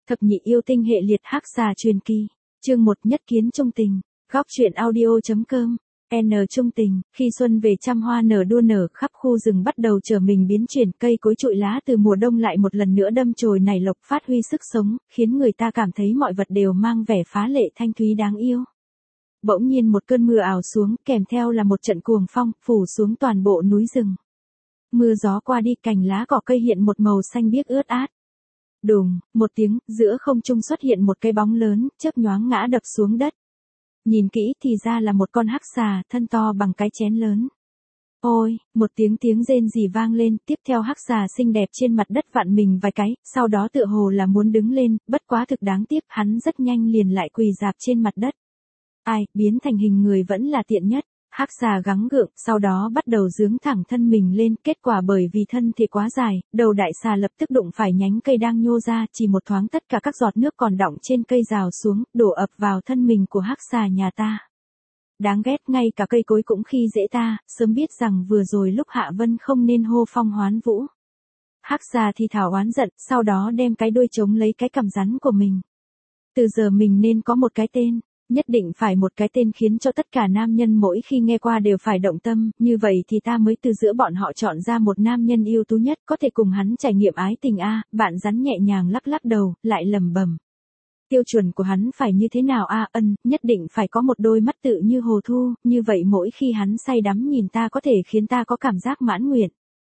Thập nhị yêu tinh hệ liệt hắc xà truyền kỳ. Chương 1 nhất kiến trung tình. Góc truyện audio.com. N trung tình, khi xuân về trăm hoa nở đua nở, khắp khu rừng bắt đầu trở mình biến chuyển, cây cối trụi lá từ mùa đông lại một lần nữa đâm chồi nảy lộc, phát huy sức sống, khiến người ta cảm thấy mọi vật đều mang vẻ phá lệ thanh thúy đáng yêu. Bỗng nhiên một cơn mưa ảo xuống, kèm theo là một trận cuồng phong, phủ xuống toàn bộ núi rừng. Mưa gió qua đi, cành lá cỏ cây hiện một màu xanh biếc ướt át. Đùng, một tiếng, giữa không trung xuất hiện một cái bóng lớn, chớp nhoáng ngã đập xuống đất. Nhìn kỹ thì ra là một con hắc xà, thân to bằng cái chén lớn. Ôi, một tiếng rên rỉ vang lên, tiếp theo hắc xà xinh đẹp trên mặt đất vặn mình vài cái, sau đó tựa hồ là muốn đứng lên, bất quá thực đáng tiếc, hắn rất nhanh liền lại quỳ rạp trên mặt đất. Ai, biến thành hình người vẫn là tiện nhất. Hắc xà gắng gượng, sau đó bắt đầu giương thẳng thân mình lên, kết quả bởi vì thân thể quá dài, đầu đại xà lập tức đụng phải nhánh cây đang nhô ra, chỉ một thoáng tất cả các giọt nước còn đọng trên cây rào xuống, đổ ập vào thân mình của hắc xà nhà ta. Đáng ghét, ngay cả cây cối cũng khi dễ ta, sớm biết rằng vừa rồi lúc hạ vân không nên hô phong hoán vũ. Hắc xà thì thảo oán giận, sau đó đem cái đuôi chống lấy cái cằm rắn của mình. Từ giờ mình nên có một cái tên. Nhất định phải một cái tên khiến cho tất cả nam nhân mỗi khi nghe qua đều phải động tâm, như vậy thì ta mới từ giữa bọn họ chọn ra một nam nhân ưu tú nhất có thể cùng hắn trải nghiệm ái tình a. Bạn rắn nhẹ nhàng lắc lắc đầu, lại lẩm bẩm. Tiêu chuẩn của hắn phải như thế nào a? Nhất định phải có một đôi mắt tự như hồ thu, như vậy mỗi khi hắn say đắm nhìn ta có thể khiến ta có cảm giác mãn nguyện.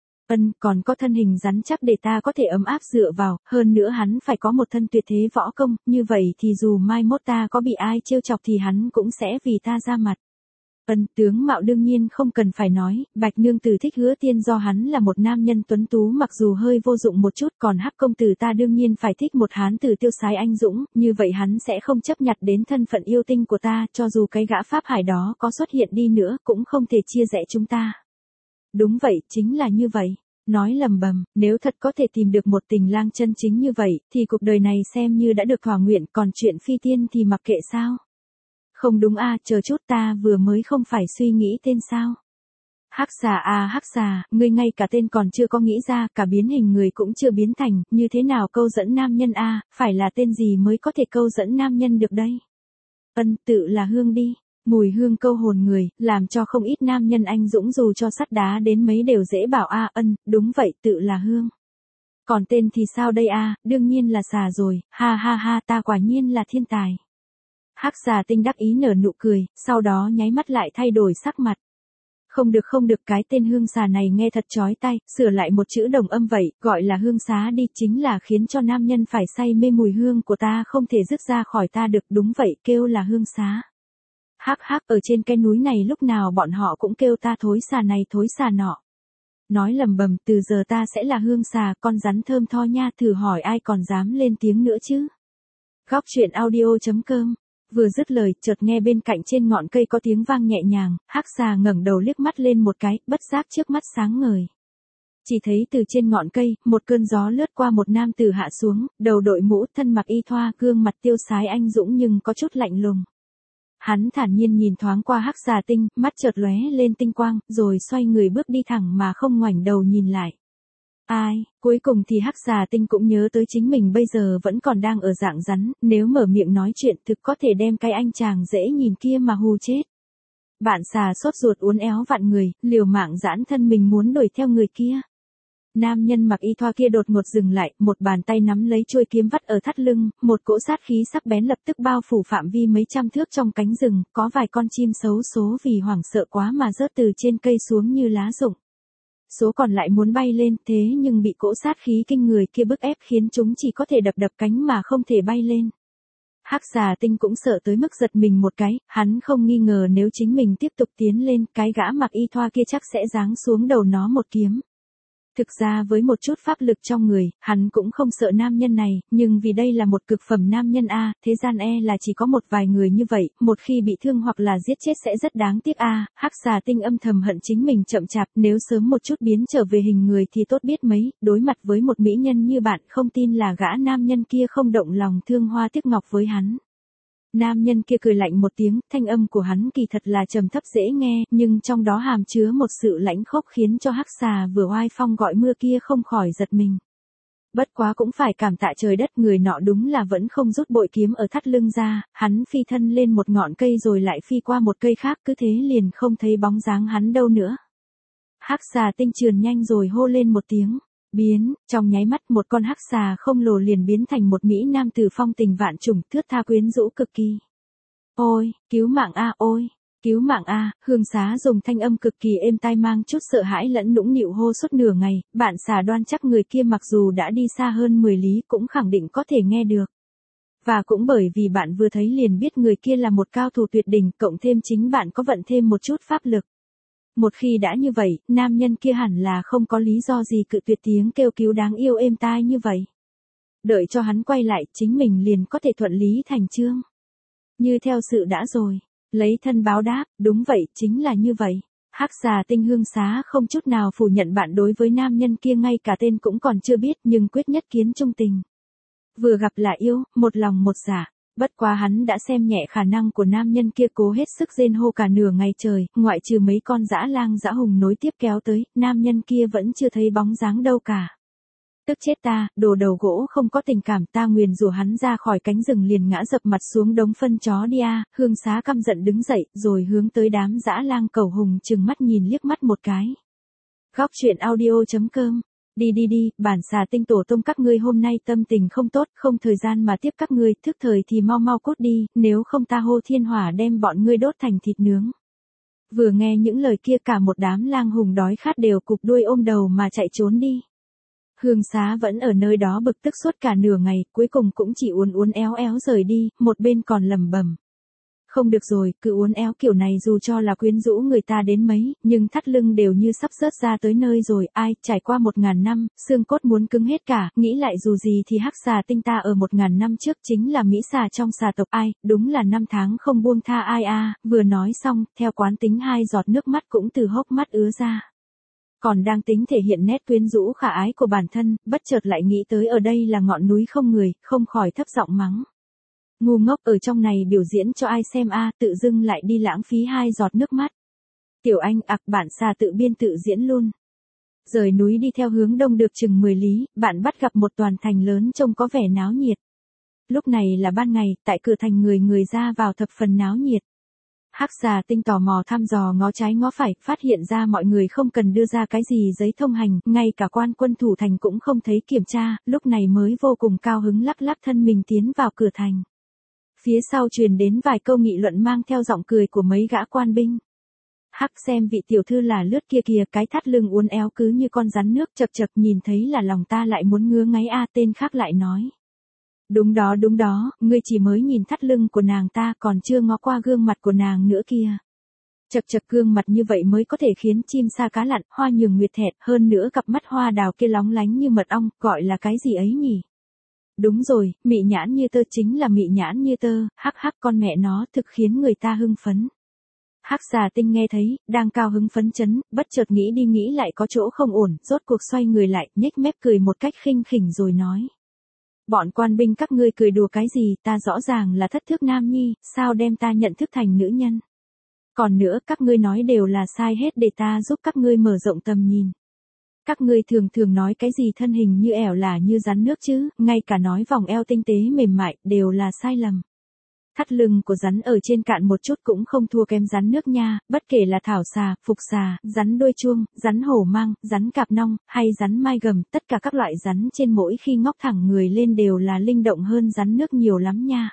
Còn có thân hình rắn chắc để ta có thể ấm áp dựa vào, hơn nữa hắn phải có một thân tuyệt thế võ công, như vậy thì dù mai mốt ta có bị ai trêu chọc thì hắn cũng sẽ vì ta ra mặt. Tướng mạo đương nhiên không cần phải nói, Bạch nương tử thích Hứa Tiên do hắn là một nam nhân tuấn tú mặc dù hơi vô dụng một chút, còn Hắc công tử ta đương nhiên phải thích một hán tử tiêu sái anh dũng, như vậy hắn sẽ không chấp nhặt đến thân phận yêu tinh của ta, cho dù cái gã pháp hải đó có xuất hiện đi nữa cũng không thể chia rẽ chúng ta. Đúng vậy, chính là như vậy. Nói lầm bầm, nếu thật có thể tìm được một tình lang chân chính như vậy, thì cuộc đời này xem như đã được thỏa nguyện, còn chuyện phi tiên thì mặc kệ sao? Không đúng a, chờ chút, ta vừa mới không phải suy nghĩ tên sao? Hắc xà a, hắc xà, ngươi ngay cả tên còn chưa có nghĩ ra, cả biến hình người cũng chưa biến thành, như thế nào câu dẫn nam nhân a, phải là tên gì mới có thể câu dẫn nam nhân được đây? Tự là Hương đi. Mùi hương câu hồn người, làm cho không ít nam nhân anh dũng dù cho sắt đá đến mấy đều dễ bảo a. Đúng vậy, tự là Hương. Còn tên thì sao đây a? Đương nhiên là xà rồi, ha ha ha, ta quả nhiên là thiên tài. Hắc xà tinh đắc ý nở nụ cười, sau đó nháy mắt lại thay đổi sắc mặt. Không được, cái tên Hương xà này nghe thật chói tai, sửa lại một chữ đồng âm vậy, gọi là hương xá đi, chính là khiến cho nam nhân phải say mê mùi hương của ta không thể dứt ra khỏi ta được, đúng vậy, kêu là hương xá. Hắc, ở trên cái núi này lúc nào bọn họ cũng kêu ta thối xà này thối xà nọ. Nói lầm bầm, từ giờ ta sẽ là hương xà, con rắn thơm tho nha, thử hỏi ai còn dám lên tiếng nữa chứ. Góc truyện audio.com. Vừa dứt lời, chợt nghe bên cạnh trên ngọn cây có tiếng vang nhẹ nhàng, hắc xà ngẩng đầu liếc mắt lên một cái, bất giác trước mắt sáng ngời. Chỉ thấy từ trên ngọn cây, một cơn gió lướt qua, một nam tử hạ xuống, đầu đội mũ, thân mặc y thoa, gương mặt tiêu sái anh dũng nhưng có chút lạnh lùng. Hắn thản nhiên nhìn thoáng qua hắc xà tinh, mắt chợt lóe lên tinh quang, rồi xoay người bước đi thẳng mà không ngoảnh đầu nhìn lại. Ai, cuối cùng thì hắc xà tinh cũng nhớ tới chính mình bây giờ vẫn còn đang ở dạng rắn, nếu mở miệng nói chuyện thực có thể đem cái anh chàng dễ nhìn kia mà hù chết. Bạn xà sốt ruột uốn éo vặn người, liều mạng giãn thân mình muốn đuổi theo người kia. Nam nhân mặc y thoa kia đột ngột dừng lại, một bàn tay nắm lấy chuôi kiếm vắt ở thắt lưng, một cỗ sát khí sắc bén lập tức bao phủ phạm vi mấy trăm thước trong cánh rừng, có vài con chim xấu số vì hoảng sợ quá mà rớt từ trên cây xuống như lá rụng. Số còn lại muốn bay lên, thế nhưng bị cỗ sát khí kinh người kia bức ép khiến chúng chỉ có thể đập cánh mà không thể bay lên. Hắc xà tinh cũng sợ tới mức giật mình một cái, hắn không nghi ngờ nếu chính mình tiếp tục tiến lên, cái gã mặc y thoa kia chắc sẽ giáng xuống đầu nó một kiếm. Thực ra với một chút pháp lực trong người, hắn cũng không sợ nam nhân này, nhưng vì đây là một cực phẩm nam nhân a, thế gian là chỉ có một vài người như vậy, một khi bị thương hoặc là giết chết sẽ rất đáng tiếc a. Hắc xà tinh âm thầm hận chính mình chậm chạp, nếu sớm một chút biến trở về hình người thì tốt biết mấy, đối mặt với một mỹ nhân như bạn không tin là gã nam nhân kia không động lòng thương hoa tiếc ngọc với hắn. Nam nhân kia cười lạnh một tiếng, thanh âm của hắn kỳ thật là trầm thấp dễ nghe, nhưng trong đó hàm chứa một sự lãnh khốc khiến cho hắc xà vừa oai phong gọi mưa kia không khỏi giật mình. Bất quá cũng phải cảm tạ trời đất, người nọ đúng là vẫn không rút bội kiếm ở thắt lưng ra, hắn phi thân lên một ngọn cây rồi lại phi qua một cây khác, cứ thế liền không thấy bóng dáng hắn đâu nữa. Hắc xà tinh trườn nhanh rồi hô lên một tiếng, biến, trong nháy mắt một con hắc xà không lồ liền biến thành một mỹ nam tử phong tình vạn trùng, thướt tha quyến rũ cực kỳ. Ôi, cứu mạng a, ôi, cứu mạng a, Hương Xá dùng thanh âm cực kỳ êm tai mang chút sợ hãi lẫn nũng nịu hô suốt nửa ngày, bạn xà đoan chắc người kia mặc dù đã đi xa hơn 10 lý cũng khẳng định có thể nghe được. Và cũng bởi vì bạn vừa thấy liền biết người kia là một cao thủ tuyệt đỉnh, cộng thêm chính bạn có vận thêm một chút pháp lực. Một khi đã như vậy, nam nhân kia hẳn là không có lý do gì cự tuyệt tiếng kêu cứu đáng yêu êm tai như vậy. Đợi cho hắn quay lại, chính mình liền có thể thuận lý thành chương. Như theo sự đã rồi, lấy thân báo đáp, đúng vậy, chính là như vậy. Hắc xà tinh Hương Xá không chút nào phủ nhận bạn đối với nam nhân kia ngay cả tên cũng còn chưa biết, nhưng quyết nhất kiến trung tình. Vừa gặp là yêu, một lòng một dạ. Bất quá hắn đã xem nhẹ khả năng của nam nhân kia, cố hết sức rên hô cả nửa ngày trời, ngoại trừ mấy con dã lang dã hùng nối tiếp kéo tới, nam nhân kia vẫn chưa thấy bóng dáng đâu cả. Tức chết ta, đồ đầu gỗ không có tình cảm, ta nguyền rủa hắn ra khỏi cánh rừng liền ngã dập mặt xuống đống phân chó đi a. Hương Xá căm giận đứng dậy, rồi hướng tới đám dã lang cẩu hùng trừng mắt nhìn liếc mắt một cái. Góc truyện audio.com. Đi đi đi, bản xà tinh tổ tông các ngươi hôm nay tâm tình không tốt, không thời gian mà tiếp các ngươi, thức thời thì mau mau cút đi, nếu không ta hô thiên hỏa đem bọn ngươi đốt thành thịt nướng. Vừa nghe những lời kia cả một đám lang hùng đói khát đều cụp đuôi ôm đầu mà chạy trốn đi. Hương Xá vẫn ở nơi đó bực tức suốt cả nửa ngày, cuối cùng cũng chỉ uốn uốn éo éo rời đi, một bên còn lẩm bẩm. Không được rồi, cứ uốn éo kiểu này dù cho là quyến rũ người ta đến mấy, nhưng thắt lưng đều như sắp rớt ra tới nơi rồi, ai, trải qua 1000 năm, xương cốt muốn cứng hết cả, nghĩ lại dù gì thì hắc xà tinh ta ở 1000 năm trước chính là mỹ xà trong xà tộc, ai, đúng là năm tháng không buông tha ai a. Vừa nói xong, theo quán tính 2 giọt nước mắt cũng từ hốc mắt ứa ra. Còn đang tính thể hiện nét quyến rũ khả ái của bản thân, bất chợt lại nghĩ tới ở đây là ngọn núi không người, không khỏi thấp giọng mắng. Ngu ngốc, ở trong này biểu diễn cho ai xem a, tự dưng lại đi lãng phí 2 giọt nước mắt. Tiểu Anh ặc, bản xà tự biên tự diễn luôn. Rời núi đi theo hướng đông được chừng 10 lý, bạn bắt gặp một toàn thành lớn trông có vẻ náo nhiệt. Lúc này là ban ngày, tại cửa thành người ra vào thập phần náo nhiệt. Hắc xà tinh tò mò thăm dò ngó trái ngó phải, phát hiện ra mọi người không cần đưa ra cái gì giấy thông hành, ngay cả quan quân thủ thành cũng không thấy kiểm tra, lúc này mới vô cùng cao hứng lắc lắc thân mình tiến vào cửa thành. Phía sau truyền đến vài câu nghị luận mang theo giọng cười của mấy gã quan binh. Hắc, xem vị tiểu thư là lướt kia kìa, cái thắt lưng uốn éo cứ như con rắn nước, chật chật nhìn thấy là lòng ta lại muốn ngứa ngáy a. Tên khác lại nói. Đúng đó, ngươi chỉ mới nhìn thắt lưng của nàng ta, còn chưa ngó qua gương mặt của nàng nữa kìa. Chật chật, gương mặt như vậy mới có thể khiến chim sa cá lặn, hoa nhường nguyệt thẹn, hơn nữa cặp mắt hoa đào kia lóng lánh như mật ong, gọi là cái gì ấy nhỉ? Đúng rồi, mị nhãn như tơ, chính là mị nhãn như tơ, hắc hắc, con mẹ nó thực khiến người ta hưng phấn. Hắc xà tinh nghe thấy, đang cao hứng phấn chấn, bất chợt nghĩ đi nghĩ lại có chỗ không ổn, rốt cuộc xoay người lại, nhếch mép cười một cách khinh khỉnh rồi nói. Bọn quan binh các ngươi cười đùa cái gì, ta rõ ràng là thất thước nam nhi, sao đem ta nhận thức thành nữ nhân. Còn nữa, các ngươi nói đều là sai hết, để ta giúp các ngươi mở rộng tầm nhìn. Các ngươi thường nói cái gì thân hình như ẻo là như rắn nước chứ, ngay cả nói vòng eo tinh tế mềm mại, đều là sai lầm. Thắt lưng của rắn ở trên cạn một chút cũng không thua kém rắn nước nha, bất kể là thảo xà, phục xà, rắn đuôi chuông, rắn hổ mang, rắn cạp nong, hay rắn mai gầm, tất cả các loại rắn trên mỗi khi ngóc thẳng người lên đều là linh động hơn rắn nước nhiều lắm nha.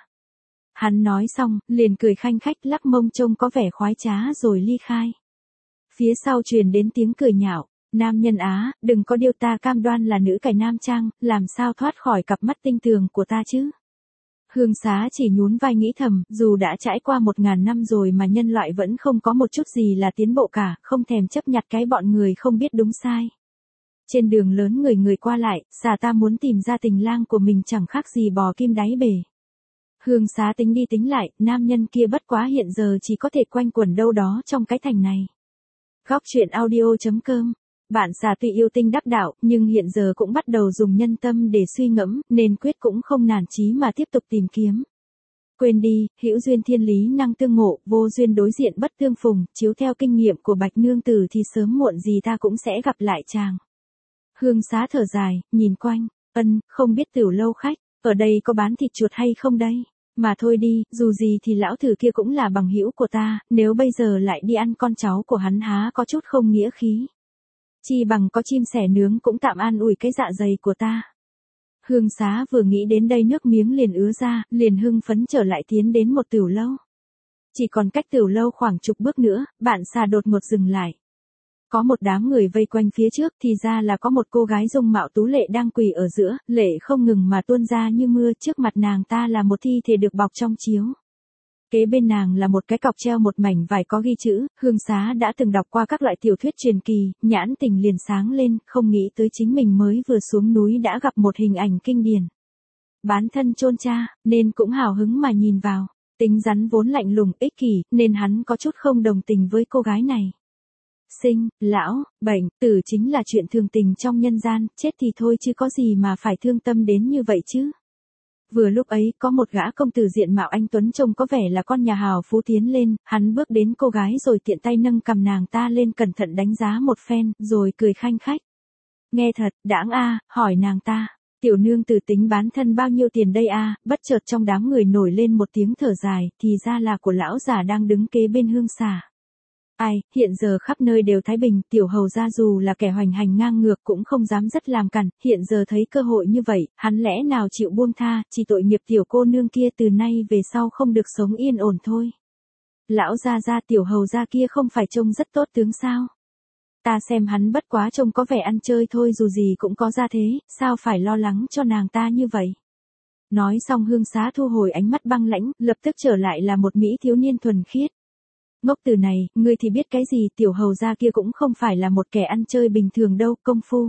Hắn nói xong, liền cười khanh khách lắc mông trông có vẻ khoái trá rồi ly khai. Phía sau truyền đến tiếng cười nhạo. Nam nhân á, đừng có điêu, ta cam đoan là nữ cải nam trang, làm sao thoát khỏi cặp mắt tinh tường của ta chứ. Hương Xá chỉ nhún vai nghĩ thầm, dù đã trải qua 1000 năm rồi mà nhân loại vẫn không có một chút gì là tiến bộ cả, không thèm chấp nhặt cái bọn người không biết đúng sai. Trên đường lớn người qua lại, xà ta muốn tìm ra tình lang của mình chẳng khác gì bò kim đáy bể. Hương Xá tính đi tính lại, nam nhân kia bất quá hiện giờ chỉ có thể quanh quẩn đâu đó trong cái thành này. Góc truyện audio.com. Bạn xà tuy yêu tinh đắc đạo, nhưng hiện giờ cũng bắt đầu dùng nhân tâm để suy ngẫm, nên quyết cũng không nản chí mà tiếp tục tìm kiếm. Quên đi, hữu duyên thiên lý năng tương ngộ, vô duyên đối diện bất tương phùng, chiếu theo kinh nghiệm của Bạch Nương Tử thì sớm muộn gì ta cũng sẽ gặp lại chàng. Hương Xá thở dài, nhìn quanh. Không biết Tiểu Lâu khách, ở đây có bán thịt chuột hay không đây? Mà thôi đi, dù gì thì lão thử kia cũng là bằng hữu của ta, nếu bây giờ lại đi ăn con cháu của hắn há có chút không nghĩa khí. Chi bằng có chim sẻ nướng cũng tạm an ủi cái dạ dày của ta. Hương Xá vừa nghĩ đến đây nước miếng liền ứa ra, liền hưng phấn trở lại tiến đến một tiểu lâu. Chỉ còn cách tiểu lâu khoảng chục bước nữa, bạn xà đột ngột dừng lại. Có một đám người vây quanh phía trước thì ra là có một cô gái dung mạo tú lệ đang quỳ ở giữa, lệ không ngừng mà tuôn ra như mưa, trước mặt nàng ta là một thi thể được bọc trong chiếu. Kế bên nàng là một cái cọc treo một mảnh vải có ghi chữ, Hương Xá đã từng đọc qua các loại tiểu thuyết truyền kỳ, nhãn tình liền sáng lên, không nghĩ tới chính mình mới vừa xuống núi đã gặp một hình ảnh kinh điển. Bán thân chôn cha, nên cũng hào hứng mà nhìn vào, tính rắn vốn lạnh lùng ích kỷ, nên hắn có chút không đồng tình với cô gái này. Sinh, lão, bệnh, tử chính là chuyện thường tình trong nhân gian, chết thì thôi chứ có gì mà phải thương tâm đến như vậy chứ. Vừa lúc ấy, có một gã công tử diện mạo anh tuấn trông có vẻ là con nhà hào phú tiến lên, hắn bước đến cô gái rồi tiện tay nâng cầm nàng ta lên cẩn thận đánh giá một phen, rồi cười khanh khách. Nghe thật, đãng a, hỏi nàng ta, tiểu nương tử tính bán thân bao nhiêu tiền đây a? Bất chợt trong đám người nổi lên một tiếng thở dài, thì ra là của lão già đang đứng kế bên Hương Xà. Ai, hiện giờ khắp nơi đều thái bình, tiểu hầu gia dù là kẻ hoành hành ngang ngược cũng không dám rất làm cản, hiện giờ thấy cơ hội như vậy, hắn lẽ nào chịu buông tha, chỉ tội nghiệp tiểu cô nương kia từ nay về sau không được sống yên ổn thôi. Lão gia tiểu hầu gia kia không phải trông rất tốt tướng sao? Ta xem hắn bất quá trông có vẻ ăn chơi thôi, dù gì cũng có gia thế, sao phải lo lắng cho nàng ta như vậy? Nói xong Hương Xá thu hồi ánh mắt băng lãnh, lập tức trở lại là một mỹ thiếu niên thuần khiết. Ngốc từ này, ngươi thì biết cái gì, tiểu hầu gia kia cũng không phải là một kẻ ăn chơi bình thường đâu, công phu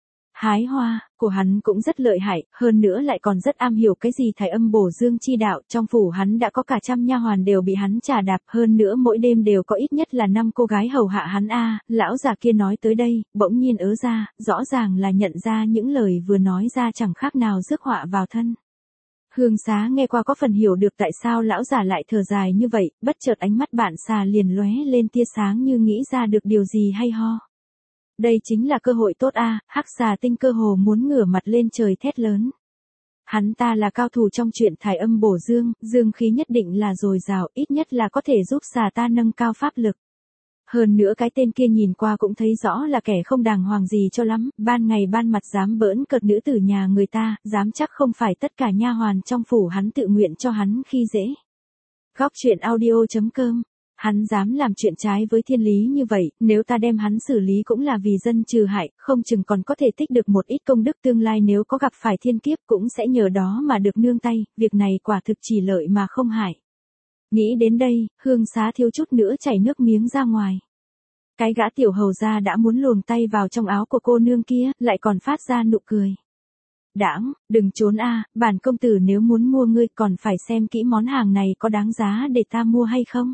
hái hoa của hắn cũng rất lợi hại, hơn nữa lại còn rất am hiểu cái gì thái âm bổ dương chi đạo, trong phủ hắn đã có cả trăm nha hoàn đều bị hắn chà đạp, hơn nữa mỗi đêm đều có ít nhất là 5 cô gái hầu hạ hắn a. Lão già kia nói tới đây, bỗng nhiên ớ ra, rõ ràng là nhận ra những lời vừa nói ra chẳng khác nào rước họa vào thân. Hương Xá nghe qua có phần hiểu được tại sao lão già lại thở dài như vậy, bất chợt ánh mắt bạn xà liền lóe lên tia sáng như nghĩ ra được điều gì hay ho. Đây chính là cơ hội tốt a, hắc xà tinh cơ hồ muốn ngửa mặt lên trời thét lớn. Hắn ta là cao thủ trong chuyện thải âm bổ dương, dương khí nhất định là dồi dào, ít nhất là có thể giúp xà ta nâng cao pháp lực. Hơn nữa cái tên kia nhìn qua cũng thấy rõ là kẻ không đàng hoàng gì cho lắm, ban ngày ban mặt dám bỡn cợt nữ tử nhà người ta, dám chắc không phải tất cả nha hoàn trong phủ hắn tự nguyện cho hắn khi dễ. Góc truyện audio.com. Hắn dám làm chuyện trái với thiên lý như vậy, nếu ta đem hắn xử lý cũng là vì dân trừ hại, không chừng còn có thể tích được một ít công đức tương lai, nếu có gặp phải thiên kiếp cũng sẽ nhờ đó mà được nương tay, việc này quả thực chỉ lợi mà không hại. Nghĩ đến đây, Hương Xá thiếu chút nữa chảy nước miếng ra ngoài. Cái gã tiểu hầu gia đã muốn luồn tay vào trong áo của cô nương kia, lại còn phát ra nụ cười. Đãng, đừng trốn a, bản công tử nếu muốn mua ngươi còn phải xem kỹ món hàng này có đáng giá để ta mua hay không.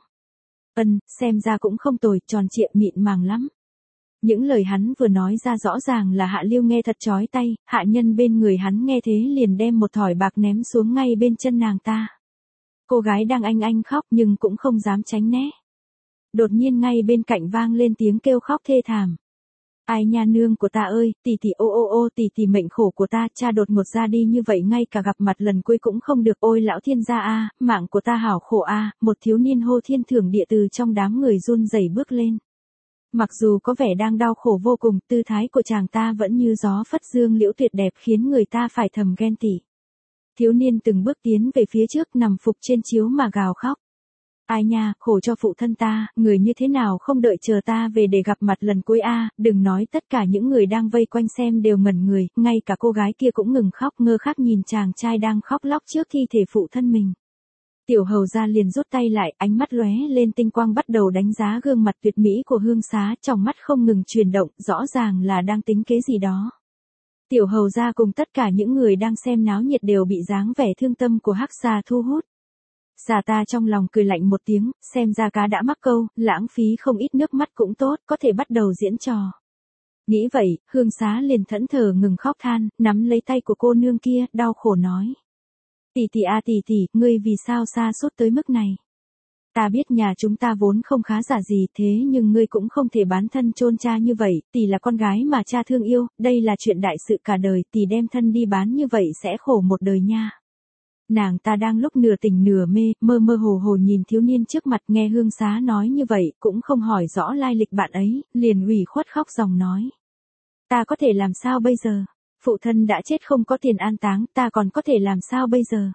Xem ra cũng không tồi, tròn trịa mịn màng lắm. Những lời hắn vừa nói ra rõ ràng là Hạ Lưu nghe thật chói tay, hạ nhân bên người hắn nghe thế liền đem một thỏi bạc ném xuống ngay bên chân nàng ta. Cô gái đang anh khóc nhưng cũng không dám tránh né. Đột nhiên ngay bên cạnh vang lên tiếng kêu khóc thê thảm. Ai nha nương của ta ơi, tỷ tỷ ô tỷ mệnh khổ của ta, cha đột ngột ra đi như vậy ngay cả gặp mặt lần cuối cũng không được, ôi lão thiên gia a, mạng của ta hảo khổ a, một thiếu niên hô thiên thưởng địa từ trong đám người run rẩy bước lên. Mặc dù có vẻ đang đau khổ vô cùng, tư thái của chàng ta vẫn như gió phất dương liễu tuyệt đẹp khiến người ta phải thầm ghen tị. Thiếu niên từng bước tiến về phía trước nằm phục trên chiếu mà gào khóc. Ai nha, khổ cho phụ thân ta, người như thế nào không đợi chờ ta về để gặp mặt lần cuối a, đừng nói tất cả những người đang vây quanh xem đều ngẩn người, ngay cả cô gái kia cũng ngừng khóc ngơ khác nhìn chàng trai đang khóc lóc trước thi thể phụ thân mình. Tiểu hầu gia liền rút tay lại, ánh mắt lóe lên tinh quang bắt đầu đánh giá gương mặt tuyệt mỹ của Hương Xá, trong mắt không ngừng chuyển động, rõ ràng là đang tính kế gì đó. Tiểu hầu gia cùng tất cả những người đang xem náo nhiệt đều bị dáng vẻ thương tâm của hắc xà thu hút. Xà ta trong lòng cười lạnh một tiếng, xem ra cá đã mắc câu, lãng phí không ít nước mắt cũng tốt, có thể bắt đầu diễn trò. Nghĩ vậy, Hương Xá liền thẫn thờ ngừng khóc than, nắm lấy tay của cô nương kia, đau khổ nói. Tỷ tỷ, ngươi vì sao xa sút tới mức này? Ta biết nhà chúng ta vốn không khá giả gì thế nhưng ngươi cũng không thể bán thân chôn cha như vậy, tỷ là con gái mà cha thương yêu, đây là chuyện đại sự cả đời, tỷ đem thân đi bán như vậy sẽ khổ một đời nha. Nàng ta đang lúc nửa tỉnh nửa mê, mơ mơ hồ hồ nhìn thiếu niên trước mặt nghe Hương Xá nói như vậy, cũng không hỏi rõ lai lịch bạn ấy, liền ủy khuất khóc ròng nói. Ta có thể làm sao bây giờ? Phụ thân đã chết không có tiền an táng, ta còn có thể làm sao bây giờ?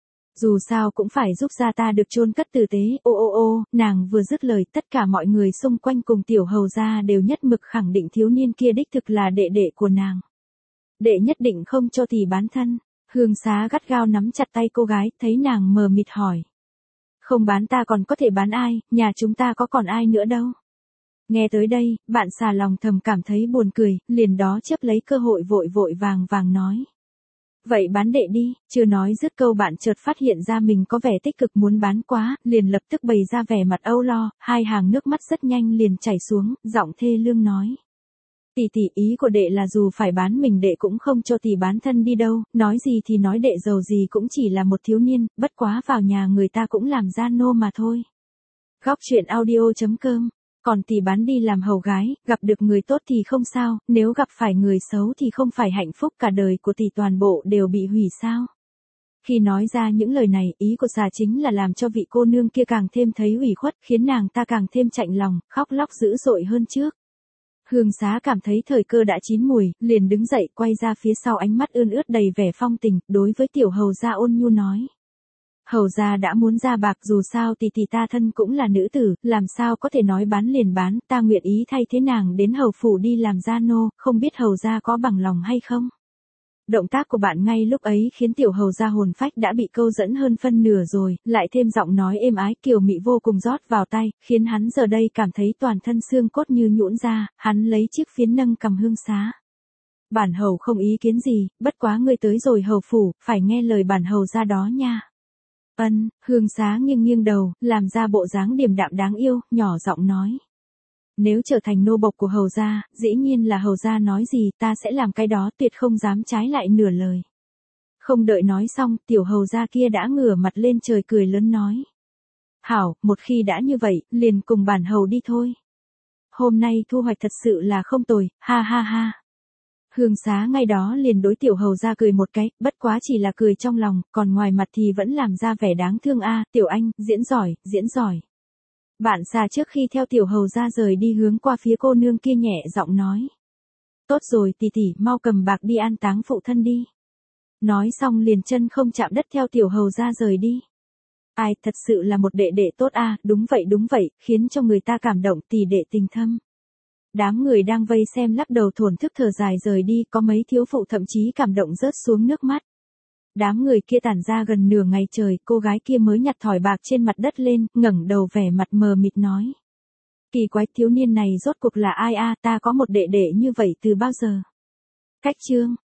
Dù sao cũng phải giúp gia ta được chôn cất tử tế, ô, nàng vừa dứt lời tất cả mọi người xung quanh cùng tiểu hầu gia đều nhất mực khẳng định thiếu niên kia đích thực là đệ đệ của nàng. Đệ nhất định không cho tỷ bán thân. Hương Xá gắt gao nắm chặt tay cô gái, thấy nàng mờ mịt hỏi. Không bán ta còn có thể bán ai, nhà chúng ta có còn ai nữa đâu. Nghe tới đây, bạn xà lòng thầm cảm thấy buồn cười, liền đó chấp lấy cơ hội vội vội vàng nói. Vậy bán đệ đi, chưa nói dứt câu bạn chợt phát hiện ra mình có vẻ tích cực muốn bán quá, liền lập tức bày ra vẻ mặt âu lo, hai hàng nước mắt rất nhanh liền chảy xuống, giọng thê lương nói. Tỷ tỷ, ý của đệ là dù phải bán mình đệ cũng không cho tỷ bán thân đi đâu, nói gì thì nói đệ giàu gì cũng chỉ là một thiếu niên, bất quá vào nhà người ta cũng làm gia nô mà thôi. Góc truyện audio.com. Còn tỷ bán đi làm hầu gái, gặp được người tốt thì không sao, nếu gặp phải người xấu thì không phải hạnh phúc cả đời của tỷ toàn bộ đều bị hủy sao. Khi nói ra những lời này, ý của xà chính là làm cho vị cô nương kia càng thêm thấy ủy khuất, khiến nàng ta càng thêm chạnh lòng, khóc lóc dữ dội hơn trước. Hương Xá cảm thấy thời cơ đã chín mùi, liền đứng dậy quay ra phía sau, ánh mắt ươn ướt đầy vẻ phong tình, đối với tiểu hầu gia ôn nhu nói. Hầu gia đã muốn ra bạc, dù sao tỷ tỷ ta thân cũng là nữ tử, làm sao có thể nói bán liền bán, ta nguyện ý thay thế nàng đến hầu phủ đi làm gia nô, không biết hầu gia có bằng lòng hay không. Động tác của bạn ngay lúc ấy khiến tiểu hầu gia hồn phách đã bị câu dẫn hơn phân nửa rồi, lại thêm giọng nói êm ái kiều mị vô cùng rót vào tay, khiến hắn giờ đây cảm thấy toàn thân xương cốt như nhũn ra, hắn lấy chiếc phiến nâng cầm Hương Xá. Bản hầu không ý kiến gì, bất quá ngươi tới rồi hầu phủ, phải nghe lời bản hầu gia đó nha. Hương Xá nghiêng nghiêng đầu, làm ra bộ dáng điềm đạm đáng yêu, nhỏ giọng nói. Nếu trở thành nô bộc của hầu gia, dĩ nhiên là hầu gia nói gì ta sẽ làm cái đó, tuyệt không dám trái lại nửa lời. Không đợi nói xong, tiểu hầu gia kia đã ngửa mặt lên trời cười lớn nói. Hảo, một khi đã như vậy, liền cùng bản hầu đi thôi. Hôm nay thu hoạch thật sự là không tồi, ha ha ha. Hương Xá ngay đó liền đối tiểu hầu gia cười một cái, bất quá chỉ là cười trong lòng, còn ngoài mặt thì vẫn làm ra vẻ đáng thương a, tiểu anh, diễn giỏi, diễn giỏi. Bạn xà trước khi theo tiểu hầu gia rời đi hướng qua phía cô nương kia nhẹ giọng nói. Tốt rồi tỷ tỷ, mau cầm bạc đi an táng phụ thân đi. Nói xong liền chân không chạm đất theo tiểu hầu gia rời đi. Ai, thật sự là một đệ đệ tốt a, đúng vậy, khiến cho người ta cảm động, tỷ đệ tình thâm. Đám người đang vây xem lắc đầu thổn thức thở dài rời đi, có mấy thiếu phụ thậm chí cảm động rớt xuống nước mắt. Đám người kia tản ra gần nửa ngày trời, cô gái kia mới nhặt thỏi bạc trên mặt đất lên, ngẩng đầu vẻ mặt mờ mịt nói. Kỳ quái, thiếu niên này rốt cuộc là ai a, ta có một đệ đệ như vậy từ bao giờ? Cách chương.